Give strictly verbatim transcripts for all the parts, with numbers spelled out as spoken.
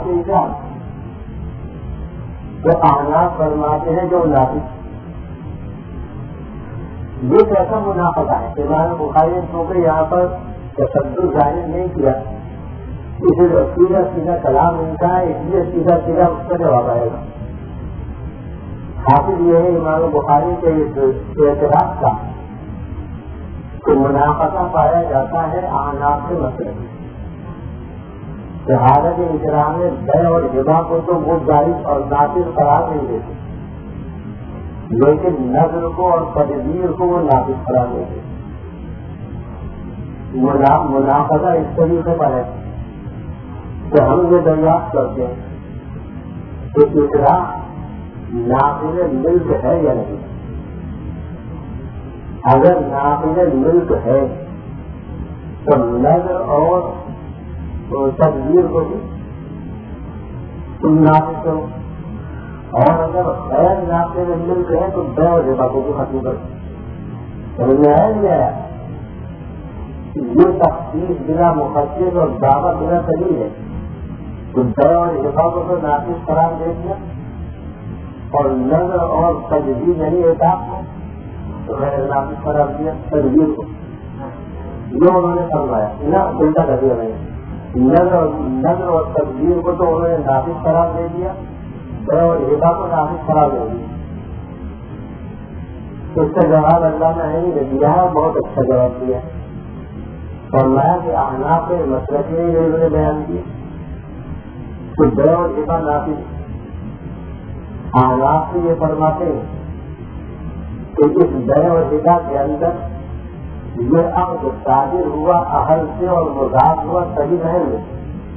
حالت اکرام تو احناف فرماتے ہیں جو نافذ یہ کیسا منافقہ ہے؟ امام بخاری نے چونکہ یہاں پر تصدر ظاہر نہیں کیا، اسے سیدھا سیدھا کلام ان کا ہے، اس لیے سیدھا سیدھا اس کا جواب آئے گا۔ حاصل یہ ہے امام بخاری کے اس اعتراض کا کہ منافقہ پایا جاتا ہے احناف کے مسئلے میں کہ حالت اکرام میں بے اور ہبا کو تو وہ جائز اور نافذ قرار نہیں دیتے، لیکن نظر کو اور تدبیر کو وہ نافذ قرار دیتے۔ منافقہ اس طریقے پر ہے کہ ہم یہ دریافت کرتے ہیں کہ اکرام نافذ ملک ہے یا نہیں۔ اگر نافذ ملک ہے تو نظر اور تدبیر کو بھی تم نافذ کرو، اور اگر غیر نافذ ملک ہے تو بے اور ہبا کو بھی ختم کرو۔ سمجھ میں آیا نہیں آیا؟ یہ تخصیص بلا مفسر اور دعویٰ بلا دلیل ہے تو بے اور ہبا کو تو نافذ قرار دے دیا، اور نظر اور تدبیر نہیں ہوتا تو غیر نافذ قرار دیا تدبیر کو۔ یہ انہوں نے فرمایا نہ الٹا کر دیا نہیں، نظر نظر اور تدبیر کو تو انہوں نے نافذ قرار دے دیا اور ہبا کو نافذ قرار دے دیا۔ اس کا جواب اللہ نے نہیں دیا ہے، بہت اچھا جواب دیا۔ فرمایا کہ احناف کے مسلک میں انہوں نے بیان کیا کہ بے اور ہبا نافذ۔ احناف سے یہ فرماتے ہیں کہ اس بے اور ہبا کے اندر یہ عقد صادر ہوا اہل سے اور مضاف ہوا صحیح نہیں ہے،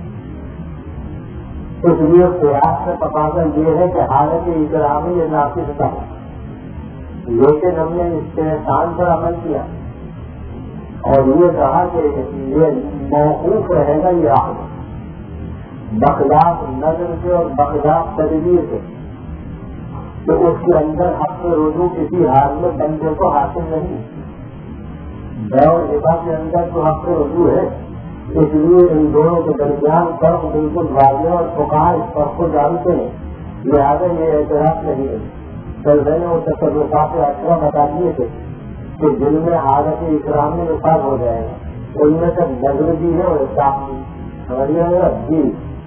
اس لیے قیاس کا تقاضا یہ ہے کہ حالت اکرام یہ نافذ تھا، لیکن ہم نے اس کے احسان پر عمل کیا اور یہ کہا کہ یہ موقوف رہے گا یہ عقد بخلاف نظر سے اور بخلاف تدبیر سے، تو اس کے اندر حق رجوع کسی حال میں بندے کو حاصل نہیں۔ بے اور ہبا کے اندر تو حق رجوع ہے، اس لیے ان دونوں کے درمیان فرق بالکل واضح اور فقہا اس فرق کو جانتے ہیں، لہٰذا یہ اعتراض نہیں ہے۔ کل میں نے وہ تصرفات اکثر بتا دیے تھے کہ جن میں حالت اکرام میں نفاذ ہو جائے گا، ان میں سے نظر بھی ہے اور احساس بھی۔ سمجھیے گا جی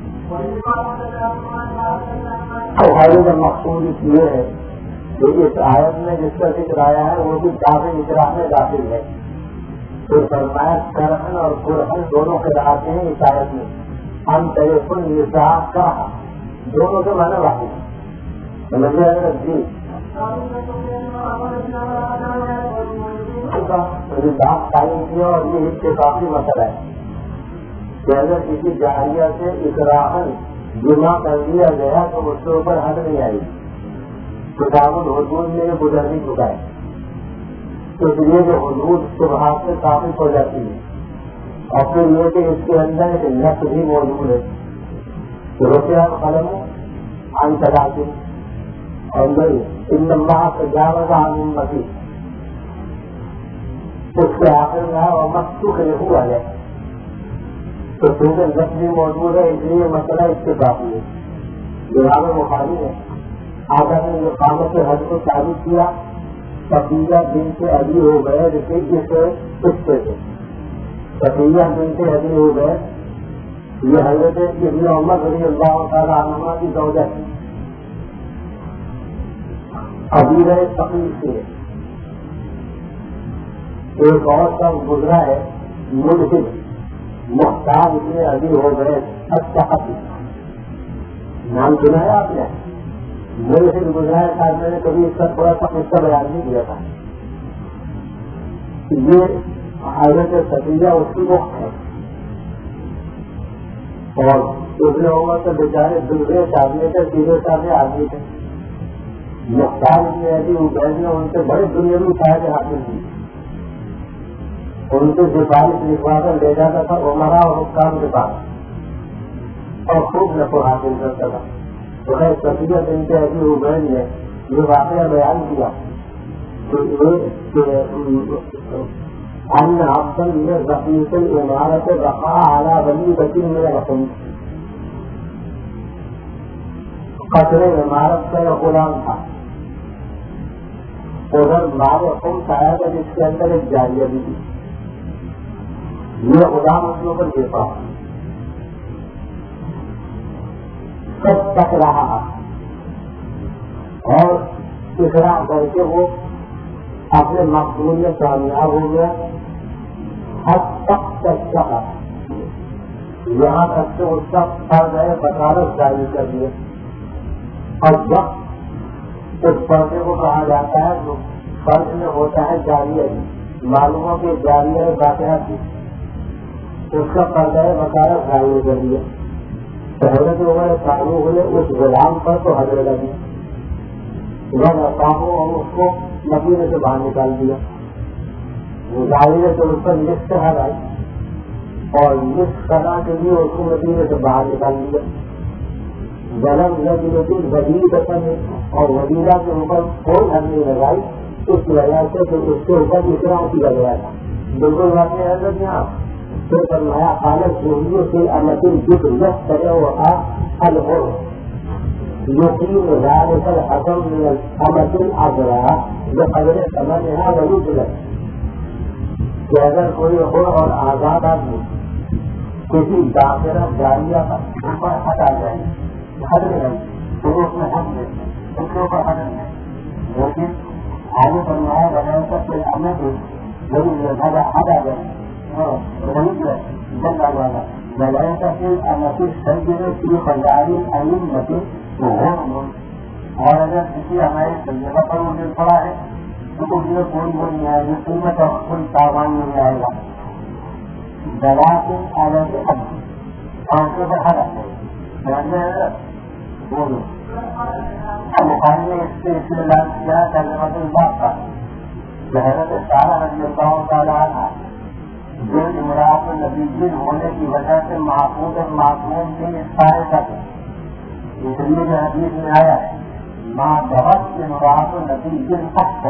کا مقصود اس لیے ہے کہ اس آیت میں جس کا ذکر آیا ہے وہ بھی دعوے اکرام میں داخل ہے۔ تو فرمایا کرہن اور قرہن دونوں کے رہتے ہیں اس آیت میں، ہم تیسن نساء کا دونوں کے معنی واقع ہے۔ سمجھے اگر جی بات قائم کیا اور یہ اتفاقی مسئلہ ہے کہ اگر کسی جاہلیہ سے اکراہن جمع کر دیا گیا تو اس کے اوپر حد نہیں آئی، کتاب الحدود میں یہ گزر نہیں چکا ہے، اس لیے کہ حدود شبہات سے ثابت ہو جاتی ہے، اور پھر یہ کہ اس کے اندر ایک نقص بھی موجود ہے، روپیہ قلم عن ثلاث اور نہیں ان اللہ تجاوز عن امتی، اس کے آخر میں اور مکتوب ہوا ہے تو چونکہ نقص بھی موجود ہے اس لیے مسئلہ اس کے کافی ہے۔ جناب بخاری نے آگا نے اقامت حج کو ثابت کیا، صفیہ دن سے علی ہو گئے رفیق سے قصے سے، صفیہ دن سے علی ہو گئے، یہ حضرت ابن عمر رضی اللہ تعالیٰ عنہ کی زوجہ تھی، ابھی رہے فقیر سے ایک اور سب گزرا ہے ملحد محتاج اتنے علی ہو گئے، اچھا نام سنا ہے آپ نے؟ ملحد گزرا ہے، شاید میں نے کبھی اس کا تھوڑا سا قصہ بیان نہیں کیا تھا۔ یہ حضرت صفیہ اس کی وقت ہے اور ابن عمر سے بیچارے دوسرے آدمی تھے، سیدھے سادھے آدمی تھے، محتاج اتنے علی ہو گئے نے ان سے بڑے دنیاوی فائدے حاصل کی، ان سے سفارش لکھوا کر لے جاتا تھا عمرا اور حکام کے پاس اور خوب نفع حاصل کرتا تھا۔ تو ہے صفیہ بنت ابی حبیب نے یہ واقعہ بیان کیا کہ ان عبدا من رقیق الامارۃ رفع علی بنی بکر من رقم، قصر عمارت کا غلام تھا. ادھر مارے خم آیا تھا جس کے اندر ایک جاریہ بھی تھی. یہ غلام اس کے اوپر گر پڑا, سب تک رہا اور اقرا کر کے وہ اپنے مقصود میں کامیاب ہو گیا. حد تک تک یہاں تک کہ اس کا فرض ہے بطالت جاری کر دیا. اور وقت اس پردے کو کہا جاتا ہے جو فرض میں ہوتا ہے جاریہ, معلوم ہو کہ جاریہ واقعہ تھی, اس کا پردہ ہے بطالت جاری کر دیا. حضرت عمر چالو ہوئے اس غلام پر تو حضرت لگی اور اس کو مدینے سے باہر نکال دیا. مظاہرے سے اس پر لسٹ ہرائی اور لسٹ کرنا کے لیے اس کو مدینے سے باہر نکال دیا. جنم لگی ہوتی وزیر قسم اور وزیرہ کے اوپر کوئی حد نہیں لگائی, اس وجہ سے تو اس کے اوپر اتنا کیا گیا تھا. بالکل اپنے حضرت یہاں پھر فرمایا خالد جوہریوں سے امتن جس لفظ کرے ہوا حل ہو یقین ذالک الحکم من الامت العذراء جو قدر سمجھنا ضرور دلت کہ اگر کوئی ہو اور آزاد آدمی کسی داخلہ جاریہ پر اوپر حد آ جائے حد نہیں تو اس میں حد نہیں, اس کے اوپر حد نہیں, لیکن آگے فرمایا بغیر کا کوئی امت ضرور حد آ جائے اور اگر کسی ہمارے تجربہ پر مجھے پڑا ہے تو اس میں کوئی وہ نہیں آئے گی, قیمت اور کوئی تاوان نہیں آئے گا. دوا کے آگے کے حد آنکھوں پر حد آ جائے بولو بخاری نے اس سے اس میں کیا ترجمہ الباب کا حضرت سارا رضی اللہ تعالیٰ عنہ جو امراط نبی جن ہونے کی وجہ سے محفوظ اور معصوم کے سارے تک اس لیے جو حدیث میں آیا ہے ماں بہت امراط نبی جن تک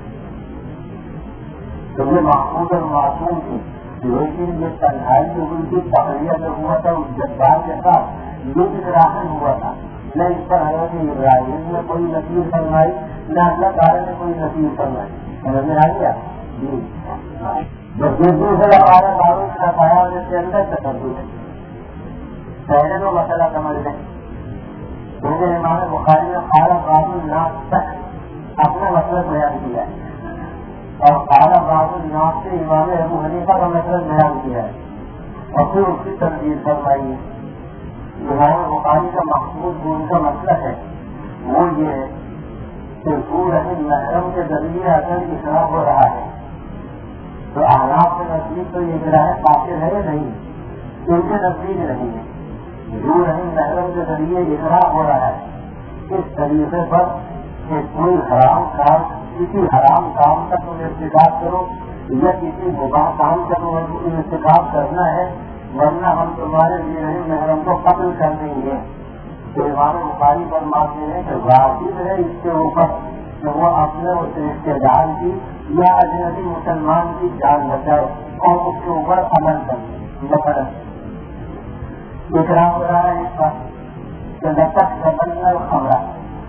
تو یہ محفوظ اور معصوم تھی, لیکن یہ تنہائی جو ان کی تقریر میں ہوا تھا اس جذبات کے ساتھ یہ اراحل ہوا تھا. نہ اس پر حضرت ابراہیم نے کوئی نصیب فرمائی, نہ اللہ تعالیٰ نے کوئی نصیب فرمائی. سمجھ میں آ گیا جی. جب دوسرا ہمارے معروف کا پایا اس کے اندر تصور ہے. پہلے تو مسئلہ سمجھ لیں, کیونکہ امام بخاری نے خالہ باب الناس تک اپنا مسئلہ بیان کیا ہے اور خالہ باب الناس سے امام ابو حنیفہ کا مسئلہ بیان کیا ہے اور پھر اس کی تنظیم فرمائی ہے. امام بخاری کا مقصود جو ان کا مسئلہ ہے وہ یہ ہے کہ سورہ محرم کے ذریعے اثر اقرار ہو رہا ہے تو احناف کے نزدیک تو یہ گراہ قاصر ہے نہیں, ان کے نزدیک نہیں ہے. جو رحم محرم کے ذریعے اقرار ہو رہا ہے اس طریقے پر کہ کوئی حرام کام کسی حرام کام کا تم ارتکاب کرو یا کسی مباح کام کا تم ارتکاب کرنا ہے ورنہ ہم تمہارے لیے رحم محرم کو قتل کر دیں گے. تو امام بخاری فرماتے ہیں کہ واجب ہے اس کے اوپر کہ وہ اپنے اس رشتے دار کی یا اجنبی مسلمان کی جان بچائے اور اس کے اوپر عمل کرے. مثلا اقرار ہو رہا ہے اس پر کہ لطف سبن الخمرہ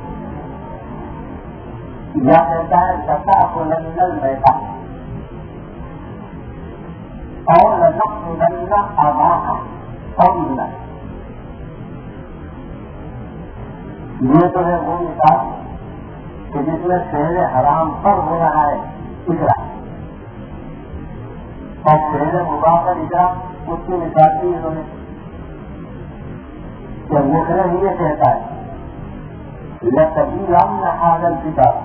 یا کہتا ہے لتا بلند المیتا اور لطف بلند آباہ اور یہ تو ہے وہ مثال کہ جس میں شہر حرام پر ہو رہا ہے اقرا اور شہر مباح پر اقرا اس کی مثال بھی انہوں نے کہ مکرہ یہ کہتا ہے لتبیرن ھذا الکتاب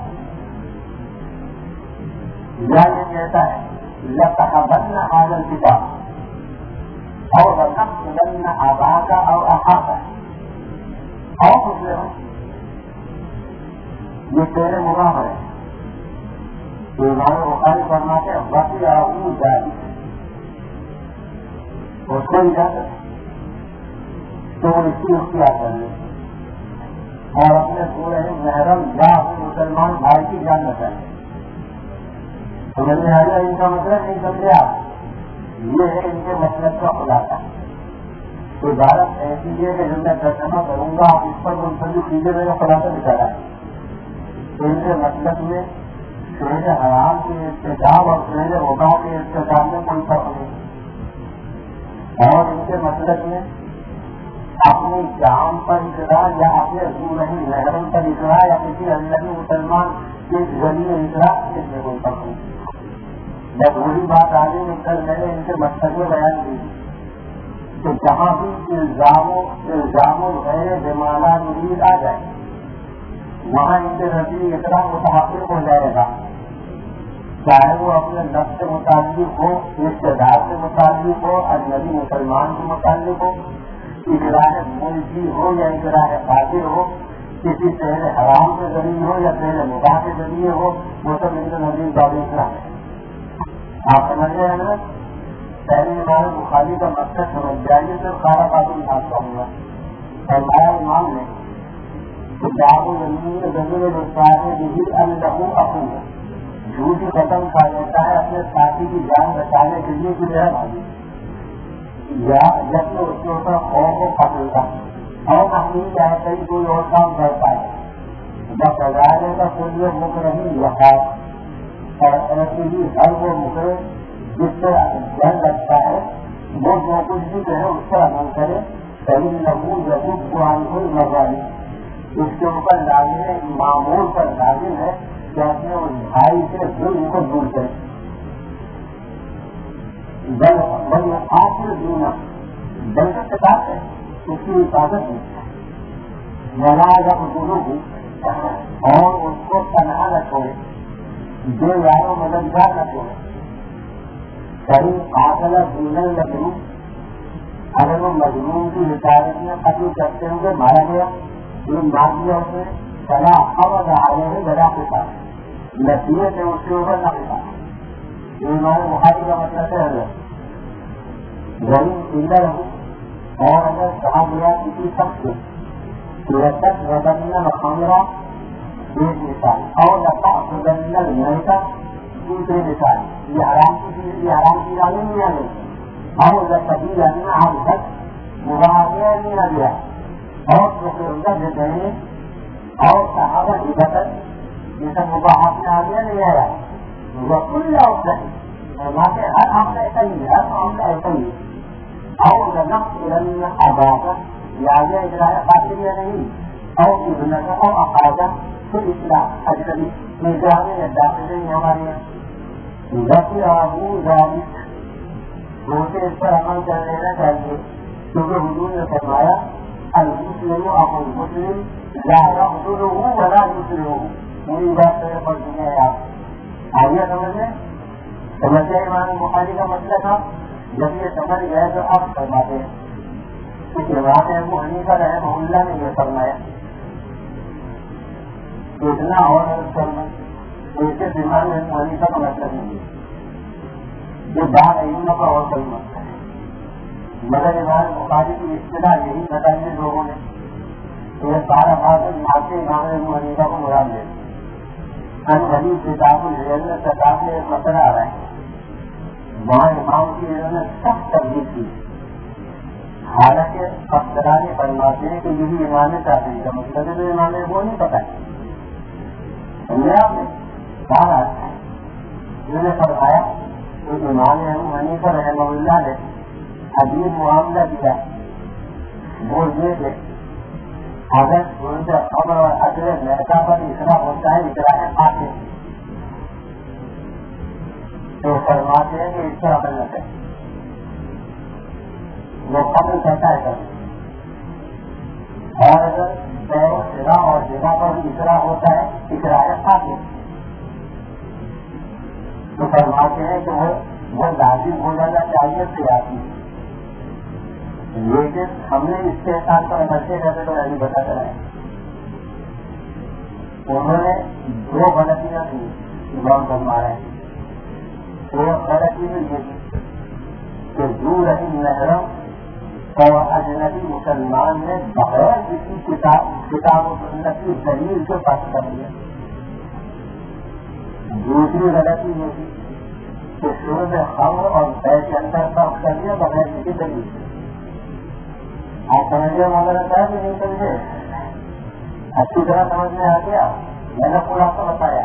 یا یہ کہتا ہے لتحبن ھذا الکتاب اور لتقتلن اباک او اخاک اور کچھ لے یہ تیرے مباح ہے. تو امام بخاری فرماتے ہیں وقت آؤں جاری اس کو اجازت تو وہ اس کی اختیار کر لیں اور اپنے پورے محرم یا اپنے مسلمان بھائی کی جان بچائیں. سمجھ میں آ گیا ان کا مطلب نہیں سمجھے آپ, یہ ہے ان کے مطلب کا خلاصہ. عبارت ایسی ہے کہ جب میں ترجمہ کروں گا آپ اس پر منتظر چیزیں میرا خلاصہ نکالا ہے. ان کے مطلب میں شہر حرام کے احتجاج اور شہر وبا کے احتجاج میں کوئی فرق نہیں. اور ان کے مطلب میں اپنی جام پر اقرا یا اپنے دور نہیں محرم پر اقرا یا کسی اجنبی مسلمان کے ذریعے اقرا اس میں کوئی فرق نہیں. جب وہی بات آگے نکل میں نے ان کے مطلب میں بیان کی کہ جہاں بھی الزام الزام غیر بمانا مرید آ جائے وہاں ان کے نزدیک اتنا متحقق ہو جائے گا، چاہے وہ اپنے نفس سے متعلق ہو، رشتے دار سے متعلق ہو، اجنبی مسلمان سے متعلق ہو، اقرار ملکی ہو یا اقرار قادر ہو، کسی شہر حرام کے ذریعے ہو یا شہر مباح کے ذریعے ہو، وہ سب ان کے نزدیک دعویٰ ہے. آپ سمجھ رہے ہیں نا؟ پہلے امام بخاری کا مقصد سمجھ جائیے تو سارا قابل بات کروں گا. فرمایا امام نے کتاب زمین زمین الحو اخو جھوٹ ختم کھا لیتا ہے اپنے ساتھی کی جان بچانے کے لیے کوئی رہ بھائی یا جب تو اس کے اوپر خوف کو پکڑتا اور نہیں چاہے کہیں کوئی اور کام کرتا ہے جب بازارے کا کوئی مک نہیں رہا اور ایسے ہی ہر وہ مکرے جس سے ڈر لگتا ہے وہ جو کچھ بھی جو ہے اس پر عمل کرے کہیں لگو ضرور قرآن کو مزاحی اس کے اوپر لازم معمول پر لازم ہے کہ اپنے اس بھائی سے ظلم کو دور کرے. بل آخر دینا بلکہ کتاب ہے اس کی حفاظت ہے منا جب گرو ہو اور اس کو تنہا نہ چھوڑے جو یاروں مددگار نہ چھوڑے. کہیں قاتل دینل لگنو اگر وہ مجنون کی حفاظت میں قتل کرتے ہوئے مارا گیا ان ماضیوں سے سلا خبر آئے ہیں گدا کے ساتھ نصیحت ہے اس کے اوپر نہ پتا. ایمان بخاری کا مطلب ہے غریب اندر ہوں اور اگر کہا گیا کسی شخص سے تک بدننا خمرہ ایک مثال اور لفا بدننا لڑکا دوسری مثال یہ حرام کی چیز یہ حرام کی جانے نہیں آنے اور جب کبھی جانا ہم تک مباحثہ نہیں آ گیا اور پروفیسر دیتے ہیں اور صحابہ کی بطن یہ سب مباحث میں آ گیا نہیں آیا وہ کل افضل وہاں سے ہر عمل ایسا ہی ہر معاملہ ایسا ہی اور نقص آبادہ یہ آگے اجرائے قاتل یا نہیں اور ابن کا افادہ پھر اصلاح اجنبی نظام داخلے نہیں ہمارے یہاں ذکر ابو ذالک دوسرے اس پر عمل کر لینا چاہیے کیونکہ حضور نے فرمایا المسلم اخو المسلم لا يقتله ولا يسلمه. میری بات سے پڑھ چکے ہیں آپ آئیے سمجھیں سمجھے امام بخاری کا مسئلہ تھا. جب یہ سمجھ گئے تو آپ فرماتے ہیں اس روایت ابو حنیفہ رحمہ اللہ نے یہ فرمایا اتنا اور کرنا اس کے دماغ میں ابو حنیفہ کا مطلب نہیں ہے یہ باہر علم کا اور کوئی مسئلہ ہے مگر امام بخاری کی اصطلاح یہی بتائی لوگوں نے یہ سارا بات ماتے امام ابو حنیفہ کو مراد لے ہم غریب کتاب العلم میں کتاب میں ایک مسئلہ آ رہا ہے وہاں امام کی انہوں نے سخت تبدیل کی حالانکہ افسران فرماتے ہیں کہ یہی امام کافی کا مطلب ہے جو امام وہ نہیں پتا ہے سمجھے آپ نے کہا انہوں نے فرمایا کہ امام ابو حنیفہ رحمہ اللہ نے عجیب معاملہ دیا وہ یہ کہ اگر ان سے خبر اور اجر لڑکا پر اتنا ہوتا ہے اتنا ہے آتے تو فرماتے ہیں کہ اس طرح عمل نہ کریں وہ قبل کرتا ہے کبھی اور اگر سرا اور جگہ پر اتنا ہوتا ہے اتنا ہے آتے تو فرماتے ہیں کہ وہ لازم ہو جانا چاہیے سیاسی لیکن ہم نے اس کے ساتھ پر بچے رہتے تو نہیں بتا کر آئے انہوں نے دو غلطیاں کی امام فرما رہے ہیں. ایک غلطی میں یہ کہ جو رہی محرم اور اجنبی مسلمان نے بغیر کسی کتاب کتاب و سنت کی دلیل سے پاس کر دیا. دوسری غلطی یہ تھی کہ شروع میں خمر اور بیع کے اندر فرق کر دیا بغیر کسی دلیل سے. آپ سمجھے مولانا صاحب نہیں سمجھے؟ اچھی طرح سمجھ میں آ گیا؟ میں نے پورا آپ کو بتایا.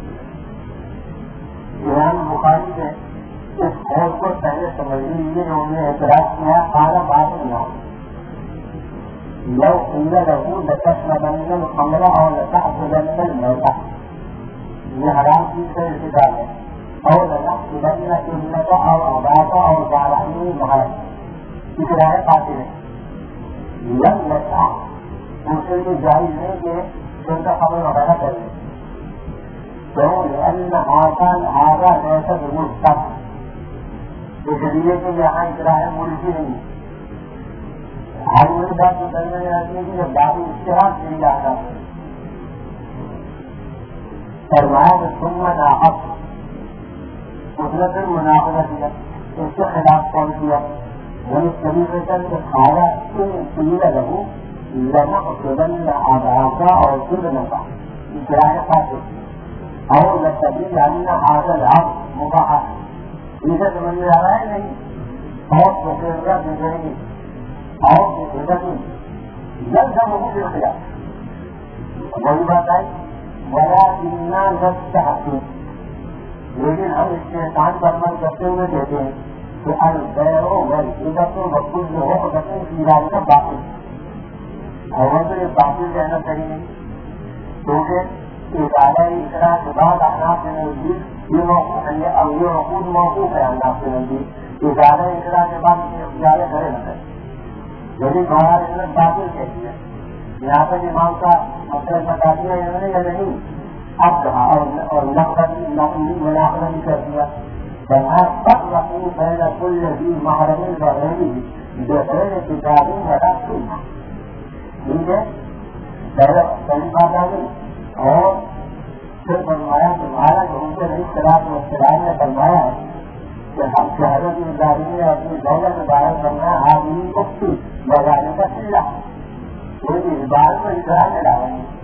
امام بخاری نے اس قول کو پہلے سمجھ لیجیے جو انہوں نے اعتراض کیا خالا بات نہ ہو لو ان لہو لتشربن الخمر اور لتأكلن المیتۃ. یہ حرام چیز کا ارتکاب ہے. اور لنحسبن انک او اباک او ظالمی محرم اقرار قاتل ہے. لم یسع اس کے لیے جائز نہیں کہ ان کا خبر وغیرہ کر لیں. کیوں؟ لأن آسان آگا ایسا ضرور تھا اس لیے کہ یہاں اقرار ملکی نہیں ہے. ہر وہی بات نکلنے میں آتی ہے کہ جب بات اشتراک مل جاتا ہے فرمایا کہ سنت حق اس نے پھر مناقضہ کیا اس کے خلاف کون کیا وہ اس طریقے سے کھایا سیدھا رہو لنحسبن اباک اور سدن کا اقرار قاتل اور لتبین ان هذا العقد مباح. اسے سمجھ میں آ رہا ہے نہیں اور مقررہ بگڑے گی اور جلد ہم وہ بھی کیا وہی بات آئی بڑا اتنا لفظ چاہتے لیکن ہم اس کے احسان پر عمل کرتے ہوئے کہتے ہیں کہ البیع والعدت وكل عقدة في ذلك باطل. اور تو یہ باطل کہنا چاہیے کیونکہ ادارہ اقرار کے بعد احناف کے نزدیک یہ موقوف ہے اور یہ عقود موقوف ہے احناف کے نزدیک. ادارہ اقرار کے بعد ادارے کرے نہ کرے یعنی ہمارے اندر باطل کہتی ہے. یہاں پہ امام کا مطلب بتا دیا انہوں نے یا نہیں اب کہا اور نقلی نقلی مناقضہ بھی کر دیا. سب رقم پہلے کل بھی محرم بغیری بغیر کتابی بڑا سننا ٹھیک ہے. پہلے پہلی بات آ گئی اور پھر فرمایا تمہارا جو ان کے نئی خلاف مستراد نے فرمایا ہے کہ ہم شہروں کی اداری میں اپنی دولت میں باہر کرنا آدمی کو بگانے کا چیزا کوئی اس بار کو ادھر میں ڈالیں گے.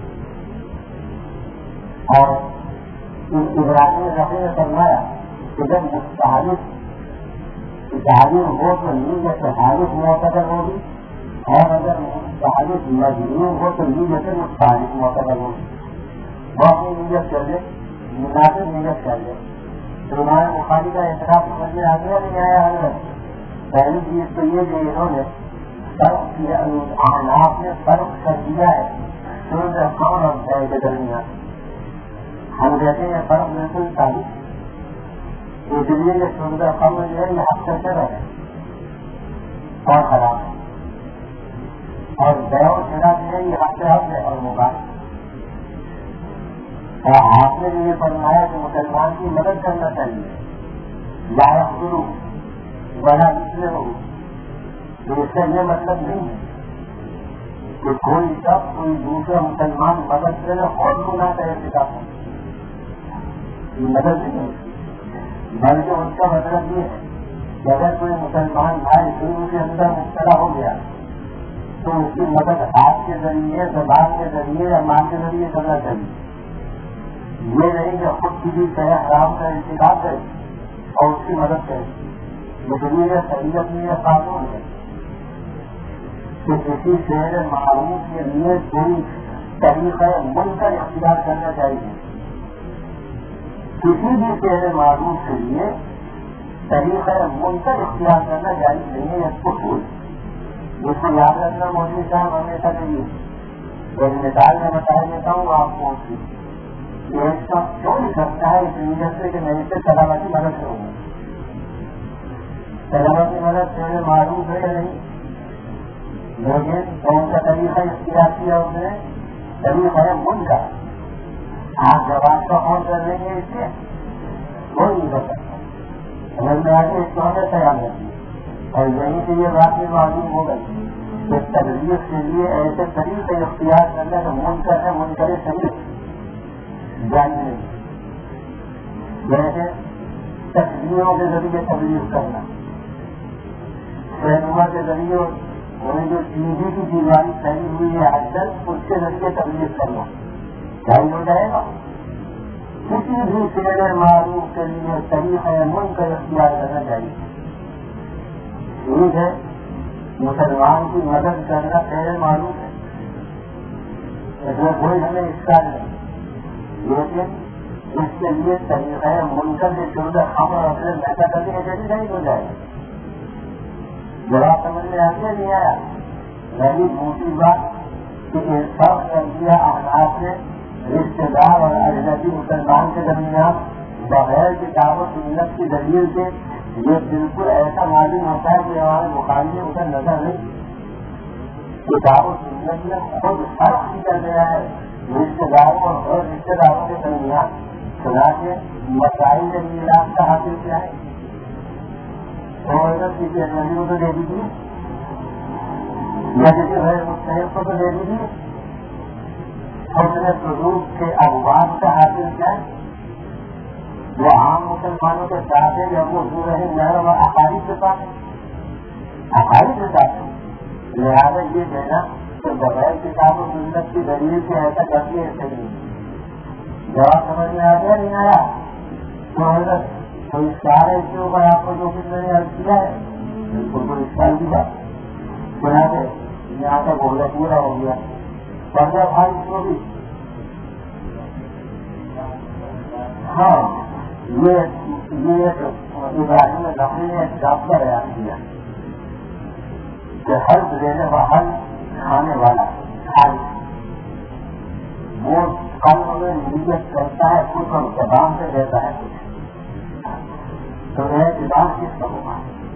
اور ابراہیم رفیع نے فرمایا کہ جب مستحالف اتحادی ہو تو نیت تحالف معتبر ہوگی اور اگر مستحالف مجنون ہو تو نیت مستحالف معتبر ہوگی. وہ اپنی نیت کر لے مناسب نیت کر لے. تو ہمارے بخاری کا اعتراف سمجھ میں آ گیا نہیں آیا حضرت. پہلی چیز تو یہ کہ انہوں نے فرق کیا احناف نے فرق کر دیا ہے شروع کون اور بے کے درمیان. ہم کہتے ہیں فرق بالکل تعلق اس لیے کہ شروع قبل جو ہے یہ حق سے چل رہے اور خراب ہے اور بے اور شرا جو ہے یہ حق سے حق ہے اور مباح. اور آپ نے بھی یہ فرمایا کہ مسلمان کی مدد کرنا چاہیے یا شروع بڑا اس لیے ہو تو اس کا یہ مطلب نہیں ہے کہ کوئی شخص کوئی دوسرا مسلمان مدد کرے اور گناہ کا ارتکاب ہو. یہ مدد نہیں ہے بلکہ اس کا مطلب یہ ہے کہ اگر کوئی مسلمان بھائی شروع کے اندر مبتلا ہو گیا تو اس کی مدد ہاتھ کے ذریعے زبان کے ذریعے یا ماں کے ذریعے کرنا چاہیے. یہ نہیں کہ خود کسی طرح حرام کا ارتکاب کرے اور اس کی مدد کرے. لیکن یہ شریعت میں یہ قانون ہے کہ کسی شہر معروف کے لیے کوئی طریقہ منکر اختیار کرنا چاہیے. کسی بھی شہر معروف کے لیے طریقہ منکر اختیار کرنا جائز نہیں ہے. اصول جس کو یاد رکھنا مودی صاحب ہمیشہ چاہیے. ایک مثال میں بتا دیتا ہوں آپ کو ایک شخص کیوں نہیں کرتا ہے اس نیت سے کہ میں اس سے سلامتی مدد کروں گا. سلامتی مدد شہر معروف ہے یا نہیں لیکن کون سا طریقہ اختیار کیا اس نے طریقہ ہے منکر. آپ جواب کا فون کر لیں گے اس سے کوئی نہیں کر سکتا. سمجھ میں آگے اس کو ہمیں خیال رکھیے اور یہیں سے یہ بات بھی معلوم ہو گئی کہ تجویز کے لیے ایسے طریقے اختیار کرنا تو منکر ہے منکر شریف جائز نہیں. جیسے تصویروں کے ذریعے تبلیغ کرنا رہنما کے ذریعے انہیں جو سیدھی کی دیواری پھیلی ہوئی ہے حجر اس کے ذریعے تبلیغ کرنا جائز ہو جائے گا. کسی بھی شہر معروف کے لیے طریقہ منکر اختیار کرنا چاہیے. ٹھیک ہے مسلمان کی مدد کرنا پہلے معلوم ہے، اس میں کوئی ہمیں اشکال نہیں، لیکن اس کے لیے طریقہ منکر سے شروع ہم اور اپنے میٹا کرنے کے ذریعے نہیں ہو جائے گا. جواب سمجھ میں آگے نہیں آیا. رہی دوسری بات کہ انصاف کر دیا احناف نے رشتے دار اور اجنبی مسلمان کے درمیان بغیر کتاب و سنت کی دلیل سے، یہ بالکل ایسا معلوم ہوتا ہے کہ ہمارے بخاری میں اسے نظر نہیں. کتاب و سنت نے خود فرق ہی کر دیا ہے رشتے داروں اور رشتے داروں کے درمیان. خدا کے مسائل کے میلاد کا حاصل کیا ہے، ندیوں کو دے دیجیے یا کسی غیر مستحق کو تو دے دیجیے. حسن سلوک کے ابواب کا حاصل کیا ہے، وہ عام مسلمانوں کے ساتھ ہے یا وہ دور رہے نہر اور اقارب کے ساتھ اقارب کے ساتھ ہے. لہٰذا یہ کہنا کہ بغیر کتاب و سنت کی دلیل سے ایسا کرتی ہے صحیح. جواب سمجھ میں آ گیا نہیں آیا؟ تو حضرت کوئی سارے اس کے اوپر آپ کو جو کچھ میں نے عرض کیا ہے بالکل کوئی خیال کی بات بنا دے. یہاں تک ہو گیا پورا ہو گیا. پردہ بھائی اس کو بھی ہاں یہ یہ ابراہیم نقوی نے ایک ضابطہ بیان کیا کہ ہر دینے والا کھانے والا وہ قلب میں نیت کرتا ہے کچھ اور زبان سے دیتا ہے کچھ. تو یہ زبان کس کا ہوگا؟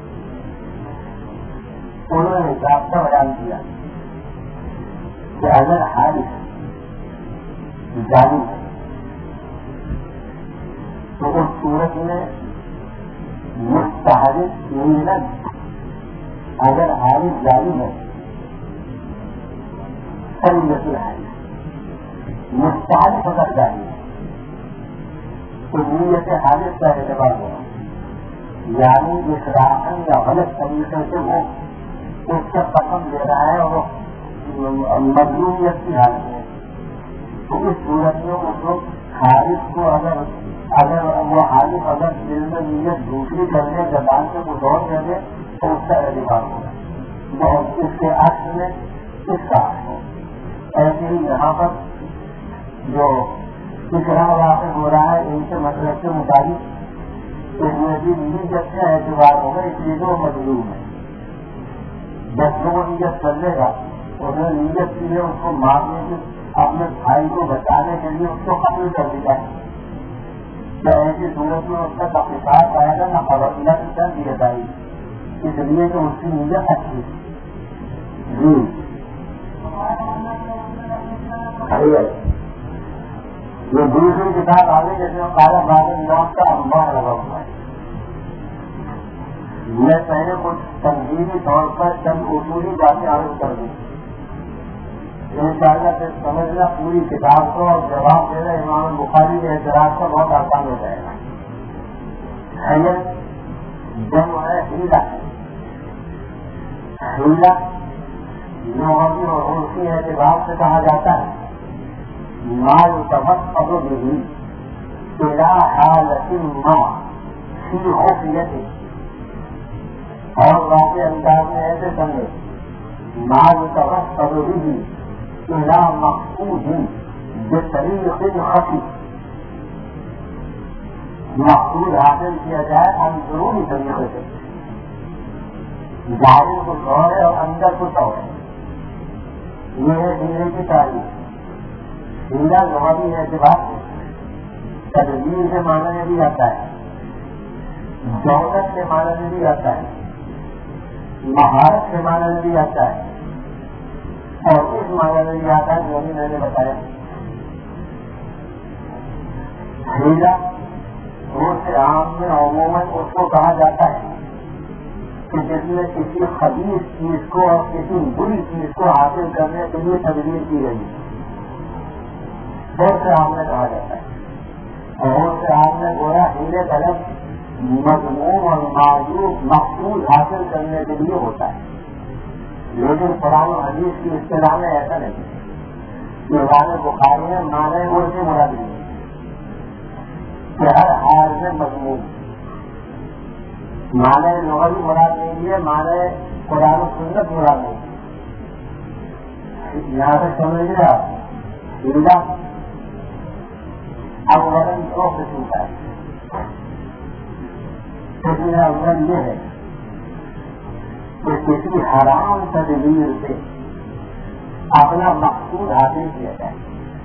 انہوں نے ضابطہ بیان کیا کہ اگر حالف ظالم ہے تو اس صورت میں مستحرک نیت اگر حالف ظالم ہے سریت حالف مستحرک اگر ظالم ہے تو نیت حالف کا اعتبار ہوگا، یعنی اصراحاً یا غلط طریقے سے وہ اس کا قسم دے رہا ہے اور مظلومیت کی حالت ہے. تو اس صورت میں اس وقت حالف کو اگر اگر وہ حالف اگر دل میں نیت دوسری کرنے زبان سے کچھ اور کر دے تو اس کا اعتبار ہوگا اور اس کے عکس میں اس کا عکس ہو. ایسے ہی یہاں پر جو پچھڑا واقع ہو رہا ہے ان کے مطلب کے مطابق اس میں بھی نیت کا اعتبار ہوگا، اس لیے وہ مظلوم ہے. جب وہ نیت کر لے گا اس نے نیت کی ہے اس کو مارنے کی، اپنے بھائی کو بچانے کے لیے اس کو قتل کر دیا ہے. ایسی صورت میں اس کا تحقیقات آئے گا نہ خبر نہ کر دیا جائے گی، اس لیے کہ اس کی نیت اچھی جی. یہ دوسری کتاب آگے جیسے کالا بادل نام کا انبار لگا ہوا ہے. میں پہلے کچھ تنظیمی طور پر چند اصولی باتیں عرض کر دوں، انشاءاللہ پھر سمجھنا پوری کتاب کو اور جواب دینا امام بخاری کے اعتراض کا بہت آسان ہو جائے گا. حیل جمع ہے ہیلا. ہیلا لغوی اور عرفی اعتبار سے کہا جاتا ہے مال تفقد به الى حالت ما فی خفیت، اور واقعی انداز میں ایسے سمجھے مال تفقد به الى مقصود بطریق خفی، مقصود حاصل کیا جائے اندرونی طریقے سے، ظاہر کچھ اور ہے اور اندر کچھ اور ہے. یہ ہے ہیرے کی تعریف. ہیرا لغوی اعتبار سے تدبیر کے معنی میں بھی آتا ہے، دولت کے معنی میں بھی آتا ہے، مہارت کے معنی میں بھی آتا ہے، اور اس معنی میں بھی آتا ہے جو بھی میں نے بتایا. ہیرا روز عام میں عموماً اس کو کہا جاتا ہے کہ جس میں کسی خبیث چیز کو اور کسی بری چیز کو حاصل کرنے کے لیے تدبیر کی گئی ہے. بہت سے عام میں کہا جاتا ہے، اور بہت سے عام میں گویا ہیرے طلب مضمون اور معروف مقصود حاصل کرنے کے لیے ہوتا ہے. لیکن قرآن و حدیث کی اصطلاح میں ایسا نہیں کہ امام بخاری میں معنی وہ سے مراد نہیں کہ ہر حال میں مضمون معنی لغوی مراد نہیں ہے، معنی قرآن و سنت مراد نہیں. یہاں تک سمجھ رہے آپ ہیلا اولن دو قسم کا ہے. قسم اول یہ ہے کہ کسی حرام تدبیر سے اپنا مقصود حاصل کیا جائے.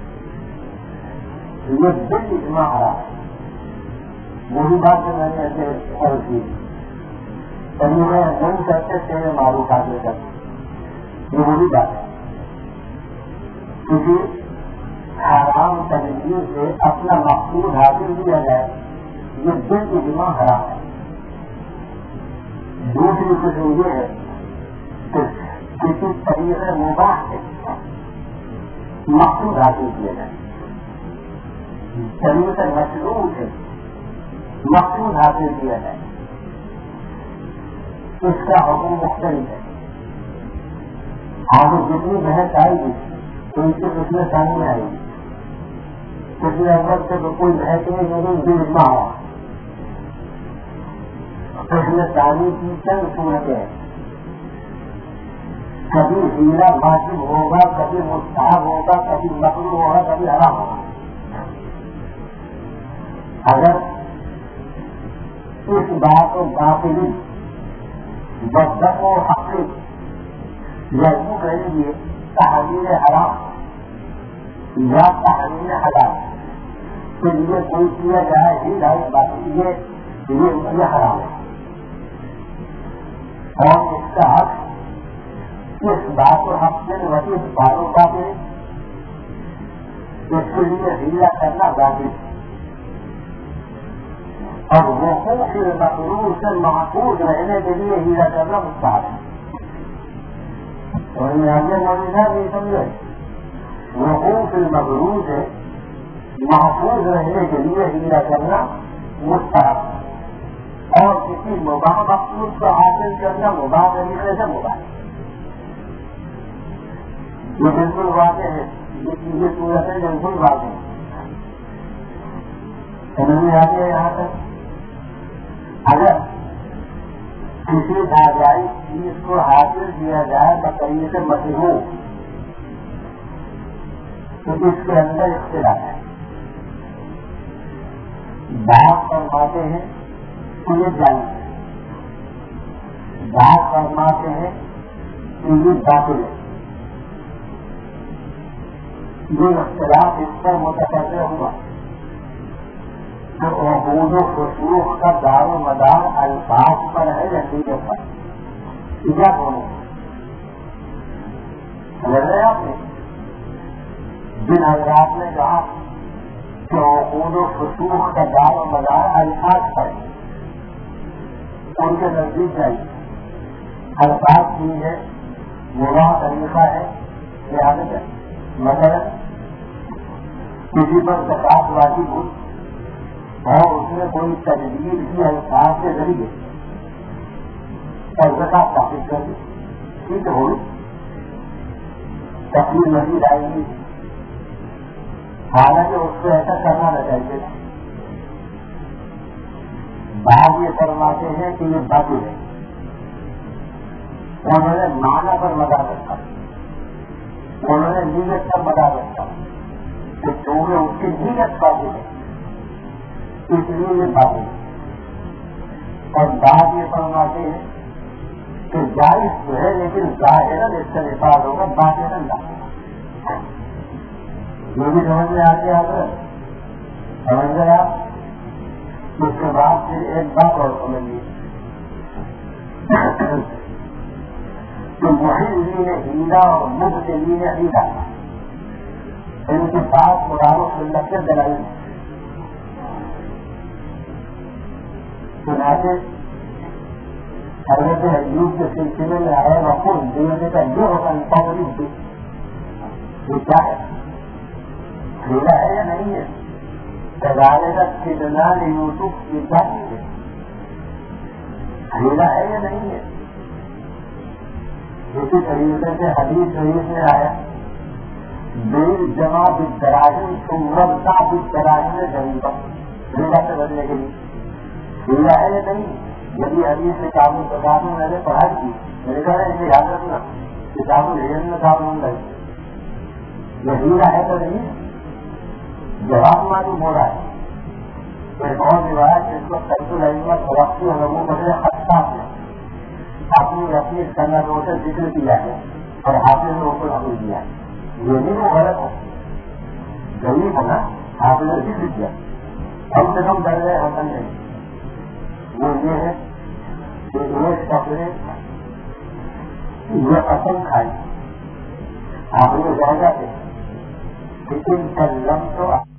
یہ دل اتنا حرام ہے. وہی بات جو میں نے ایسے عرض کی کبھی میں نہیں کرتے تیرے معروف حاصل کرتے. یہ وہی بات ہے. کسی حرام تدبیر سے اپنا مقصود حاصل کیا جائے یہ دل کی دماغ حرام ہے. دوسری قسم یہ ہے کہ کسی طریقے مباح سے مقصود حاصل کیا جائے. طریقے مشروع سے مقصود حاصل کیا جائے. اس کا حکم مختلف ہے. آگے جتنی بحث آئے گی تو ان سے اس میں سامنے آئے گی. پچھلے اول سے تو کوئی بحث نہیں لیکن دل نہ ہوا. اس میں تعلیم کی چند صورتیں کبھی ہیرا واجب ہوگا, کبھی مستحب ہوگا, کبھی مقروض ہوگا, کبھی حرام ہوگا. اگر اس بات کو باطلی بدت و حقی یا یوں کہیں گے تحریر حرام یا تحریر حلال کے لیے کوئی کیا جائے ہی ڈھائی بات یہ یہ حرام ہے. اور اس کا حق اس بات کو حق سے وسیع باتوں کا دے اس کے لیے ہیلا کرنا واجب اور وقوع کے مقروض سے محفوظ رہنے کے لیے ہیلا کرنا مستحب ہے. اور یہ آگے موجودہ نہیں سمجھے وقوع کے مقروض سے محفوظ رہنے کے لیے ہیلا کرنا مستحب ہے. اور کسی مباح مقصود کو حاصل کرنا مباح طریقے سے مباح ہے. یہ بالکل واضح ہے. یہ چیزیں صورتیں بالکل واضح ہیں. سمجھ میں آتے ہیں یہاں تک. اگر کسی ناجائز چیز کو حاصل کیا جائے بطریق مشروع تو اس کے اندر اختلاف ہے. بات فرماتے ہیں کہ یہ جائز ہے, بات فرماتے ہیں کہ یہ باطل ہے. یہ اختلاف اس پر متفرع ہوا تو عقود و خصوص کا دار و مدار الفاظ پر ہے نتیجے پر. کیا بولوں سمجھ رہے آپ نے جن حضرات نے کہا کہ عقود و خصوص کا دار و مدار الفاظ پر ہے ان کے نزدیک جائیے الفاظ کی ہے مباح طریقہ ہے لہٰذا ہے. مثلا کسی پر زکات واجب ہوئی اور اس نے کوئی تجویز کی الفاظ کے ذریعے اور زکات ثابت کر دی ٹھیک ہوئی تقریر مزید آئے گی حالانکہ اس کو ایسا کرنا نہ چاہیے. بعض یہ فرماتے ہیں کہ یہ باطل ہے. انہوں نے معنی پر مدار رکھا, انہوں نے نیت پر مدار رکھا کہ چونکہ اس کی نیت باطل ہے اس لیے یہ باطل ہے. اور بعض یہ فرماتے ہیں کہ جائز تو ہے لیکن ظاہراً اس کا نفاذ ہوگا باطناً نہ. یہ بھی سمجھ میں آتے آگے سمجھ گئے آپ. اس کے بعد پھر ایک بات اور سمجھیے کہ محلین ہیلا اور مبتلین ہیلا ان کے پاس قرآن و سنت سے دلائل ہے. چنانچہ حضرت ایوب کے سلسلے میں آئے وقت دینے کا یہ ہوتا ہے یہ کیا ہے ہیلا ہے یا نہیں ہے. کدالے کا کتنا یوسف کی چاہیے ہیلا ہے یا نہیں ہے. اسی طریقے سے حدیث شریف میں آیا دل جمع بالدراہم ثم وابتع بالدراہم غریبا ہیلا سے بچنے کے لیے ہیلا ہے یا نہیں. یدی حدیث سے قابل بتانے میں نے پڑھائی کی میں نے کہا یہ یاد رکھنا کتاب العلم میں تعلق نہیں یہ ہیرا ہے تو نہیں جواب معلوم ہو رہا ہے. ایک اور روایت جس کو سب العلم توقع لوگوں کو خطاب ہے آپ نے اپنی سنتوں سے ذکر کیا ہے اور حافظ نے ان کو نقل دیا ہے. یہ نہیں وہ غلط ہے غریب ہے نا حافظ نے ذکر کیا کم سے کم کر رہے حسن نہیں وہ یہ ہے کہ ایک کپڑے یہ قسم کھائی آپ نے جائزہ دے لیکن کلم تو